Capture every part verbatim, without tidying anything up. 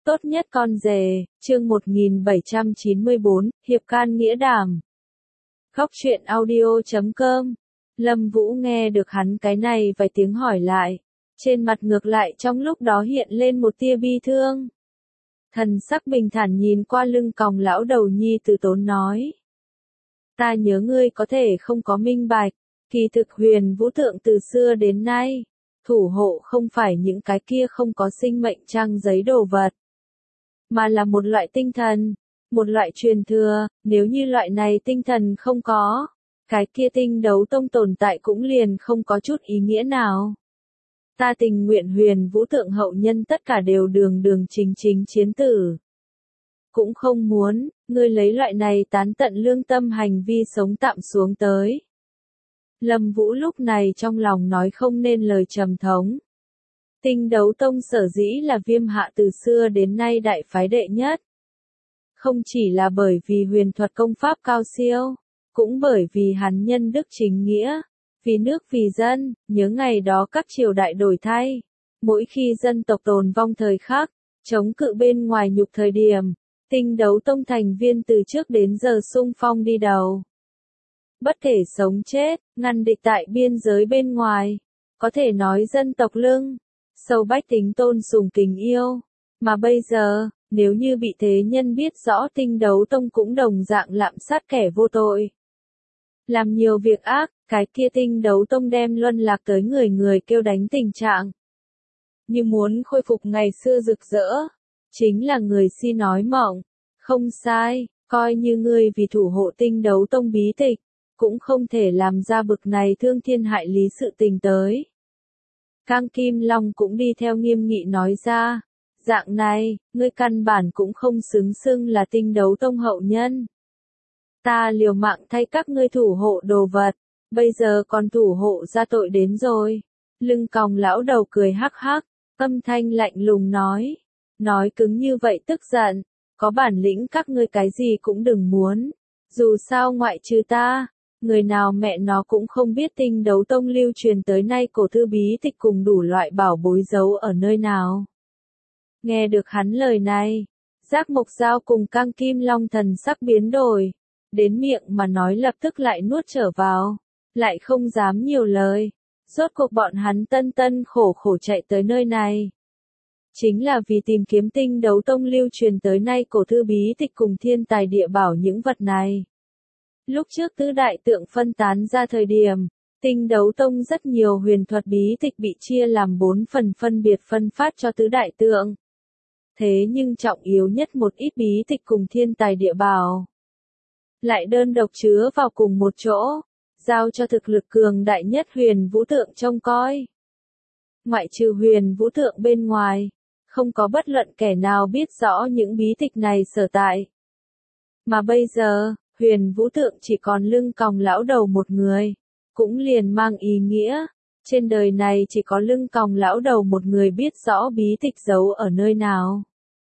Tốt nhất con rể, chương một nghìn bảy trăm chín mươi bốn, Hiệp can nghĩa đảm. Khóc chuyện audio chấm com. Lâm Vũ nghe được hắn cái này vài tiếng hỏi lại. Trên mặt ngược lại trong lúc đó hiện lên một tia bi thương. Thần sắc bình thản nhìn qua lưng còng lão đầu nhi từ tốn nói. Ta nhớ ngươi có thể không có minh bạch, kỳ thực Huyền Vũ Thượng từ xưa đến nay, thủ hộ không phải những cái kia không có sinh mệnh trang giấy đồ vật, mà là một loại tinh thần, một loại truyền thừa, nếu như loại này tinh thần không có, cái kia tinh đấu tông tồn tại cũng liền không có chút ý nghĩa nào. Ta tình nguyện Huyền Vũ Thượng hậu nhân tất cả đều đường đường chính chính chiến tử. Cũng không muốn, ngươi lấy loại này tán tận lương tâm hành vi sống tạm xuống tới. Lâm Vũ lúc này trong lòng nói không nên lời trầm thống. Tinh đấu tông sở dĩ là Viêm Hạ từ xưa đến nay đại phái đệ nhất. Không chỉ là bởi vì huyền thuật công pháp cao siêu, cũng bởi vì hắn nhân đức chính nghĩa, vì nước vì dân, nhớ ngày đó các triều đại đổi thay. Mỗi khi dân tộc tồn vong thời khắc, chống cự bên ngoài nhục thời điểm, tinh đấu tông thành viên từ trước đến giờ xung phong đi đầu. Bất kể sống chết, ngăn địch tại biên giới bên ngoài, có thể nói dân tộc lưng, sâu bách tính tôn sùng kính yêu. Mà bây giờ, nếu như bị thế nhân biết rõ tinh đấu tông cũng đồng dạng lạm sát kẻ vô tội, làm nhiều việc ác, cái kia tinh đấu tông đem luân lạc tới người người kêu đánh tình trạng. Như muốn khôi phục ngày xưa rực rỡ, chính là người si nói mộng. Không sai, coi như ngươi vì thủ hộ tinh đấu tông bí tịch, cũng không thể làm ra bực này thương thiên hại lý sự tình tới. Cang Kim Long cũng đi theo nghiêm nghị nói ra, dạng này, ngươi căn bản cũng không xứng xưng là tinh đấu tông hậu nhân. Ta liều mạng thay các ngươi thủ hộ đồ vật, bây giờ còn thủ hộ ra tội đến rồi. Lưng còng lão đầu cười hắc hắc, âm thanh lạnh lùng nói, nói cứng như vậy tức giận, có bản lĩnh các ngươi cái gì cũng đừng muốn, dù sao ngoại trừ ta, người nào mẹ nó cũng không biết tinh đấu tông lưu truyền tới nay cổ thư bí tịch cùng đủ loại bảo bối giấu ở nơi nào. Nghe được hắn lời này, Giác Mộc Dao cùng Cang Kim Long thần sắc biến đổi, đến miệng mà nói lập tức lại nuốt trở vào, lại không dám nhiều lời. Rốt cuộc bọn hắn tân tân khổ khổ chạy tới nơi này, chính là vì tìm kiếm tinh đấu tông lưu truyền tới nay cổ thư bí tịch cùng thiên tài địa bảo những vật này. Lúc trước tứ đại tượng phân tán ra thời điểm, tinh đấu tông rất nhiều huyền thuật bí tịch bị chia làm bốn phần phân biệt phân phát cho tứ đại tượng. Thế nhưng trọng yếu nhất một ít bí tịch cùng thiên tài địa bảo lại đơn độc chứa vào cùng một chỗ, giao cho thực lực cường đại nhất Huyền Vũ Thượng trông coi. Ngoại trừ Huyền Vũ Thượng bên ngoài, không có bất luận kẻ nào biết rõ những bí tịch này sở tại. Mà bây giờ, Huyền Vũ Thượng chỉ còn lưng còng lão đầu một người, cũng liền mang ý nghĩa, trên đời này chỉ có lưng còng lão đầu một người biết rõ bí tịch giấu ở nơi nào.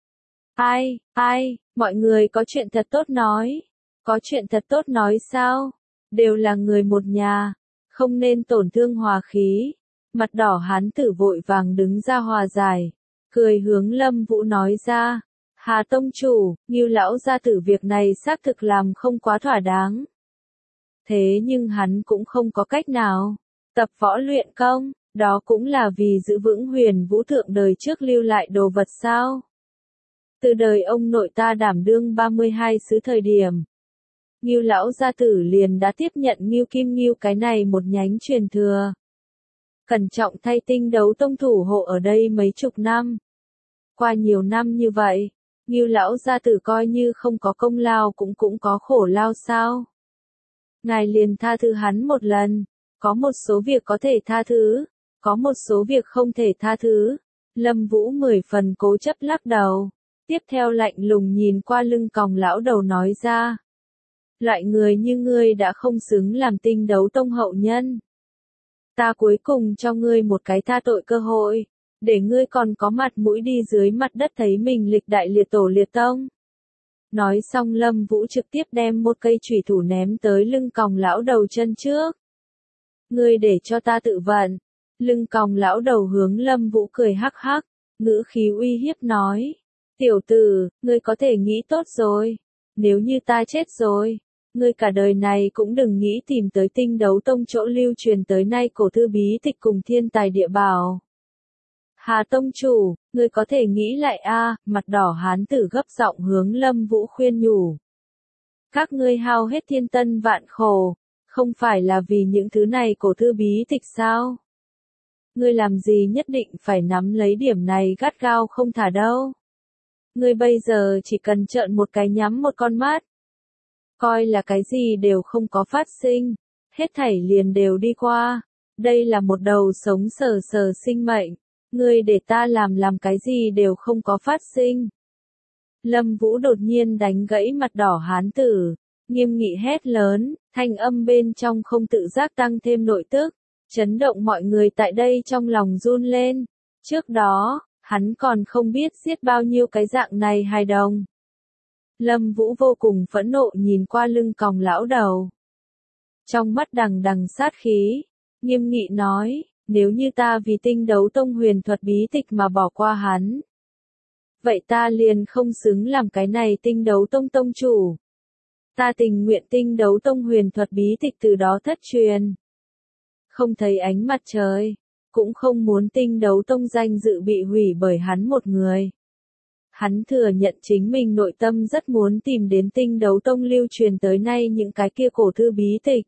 Ai, ai, mọi người có chuyện thật tốt nói, có chuyện thật tốt nói sao? Đều là người một nhà, không nên tổn thương hòa khí. Mặt đỏ hán tử vội vàng đứng ra hòa giải, cười hướng Lâm Vũ nói ra, Hà tông chủ, Ngưu lão gia tử việc này xác thực làm không quá thỏa đáng. Thế nhưng hắn cũng không có cách nào, tập võ luyện công, đó cũng là vì giữ vững Huyền Vũ Thượng đời trước lưu lại đồ vật sao. Từ đời ông nội ta đảm đương ba mươi hai sứ thời điểm, Ngưu lão gia tử liền đã tiếp nhận Ngưu Kim Ngưu cái này một nhánh truyền thừa. Cẩn trọng thay tinh đấu tông thủ hộ ở đây mấy chục năm. Qua nhiều năm như vậy, Ngưu lão gia tử coi như không có công lao cũng cũng có khổ lao sao. Ngài liền tha thứ hắn một lần, có một số việc có thể tha thứ, có một số việc không thể tha thứ. Lâm Vũ mười phần cố chấp lắc đầu, tiếp theo lạnh lùng nhìn qua lưng còng lão đầu nói ra. Loại người như ngươi đã không xứng làm tinh đấu tông hậu nhân. Ta cuối cùng cho ngươi một cái tha tội cơ hội, để ngươi còn có mặt mũi đi dưới mặt đất thấy mình lịch đại liệt tổ liệt tông. Nói xong Lâm Vũ trực tiếp đem một cây chủy thủ ném tới lưng còng lão đầu chân trước. Ngươi để cho ta tự vận. Lưng còng lão đầu hướng Lâm Vũ cười hắc hắc, ngữ khí uy hiếp nói. Tiểu tử, ngươi có thể nghĩ tốt rồi. Nếu như ta chết rồi, ngươi cả đời này cũng đừng nghĩ tìm tới Tinh Đấu Tông chỗ lưu truyền tới nay cổ thư bí tịch cùng thiên tài địa bảo. Hà tông chủ, ngươi có thể nghĩ lại a, mặt đỏ hán tử gấp giọng hướng Lâm Vũ khuyên nhủ. Các ngươi hao hết thiên tân vạn khổ, không phải là vì những thứ này cổ thư bí tịch sao? Ngươi làm gì nhất định phải nắm lấy điểm này gắt gao không thả đâu. Ngươi bây giờ chỉ cần trợn một cái nhắm một con mắt. Coi là cái gì đều không có phát sinh, hết thảy liền đều đi qua. Đây là một đầu sống sờ sờ sinh mệnh, ngươi để ta làm làm cái gì đều không có phát sinh. Lâm Vũ đột nhiên đánh gãy mặt đỏ hán tử, nghiêm nghị hét lớn, thanh âm bên trong không tự giác tăng thêm nội tức, chấn động mọi người tại đây trong lòng run lên. Trước đó, hắn còn không biết giết bao nhiêu cái dạng này hài đồng. Lâm Vũ vô cùng phẫn nộ nhìn qua lưng còng lão đầu. Trong mắt đằng đằng sát khí, nghiêm nghị nói, nếu như ta vì Tinh Đấu Tông huyền thuật bí tịch mà bỏ qua hắn, vậy ta liền không xứng làm cái này Tinh Đấu Tông tông chủ. Ta tình nguyện Tinh Đấu Tông huyền thuật bí tịch từ đó thất truyền. Không thấy ánh mặt trời, cũng không muốn Tinh Đấu Tông danh dự bị hủy bởi hắn một người. Hắn thừa nhận chính mình nội tâm rất muốn tìm đến Tinh Đấu Tông lưu truyền tới nay những cái kia cổ thư bí tịch.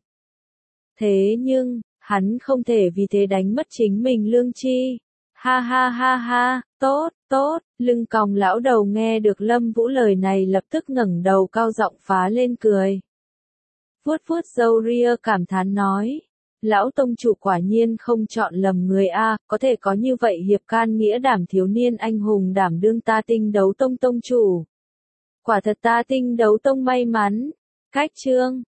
Thế nhưng, hắn không thể vì thế đánh mất chính mình lương tri. Ha ha ha ha, tốt, tốt, lưng còng lão đầu nghe được Lâm Vũ lời này lập tức ngẩng đầu cao giọng phá lên cười. Vuốt vuốt râu ria cảm thán nói, lão tông chủ quả nhiên không chọn lầm người a, có thể có như vậy hiệp can nghĩa đảm thiếu niên anh hùng đảm đương ta Tinh Đấu Tông tông chủ. Quả thật ta Tinh Đấu Tông may mắn. Cách chương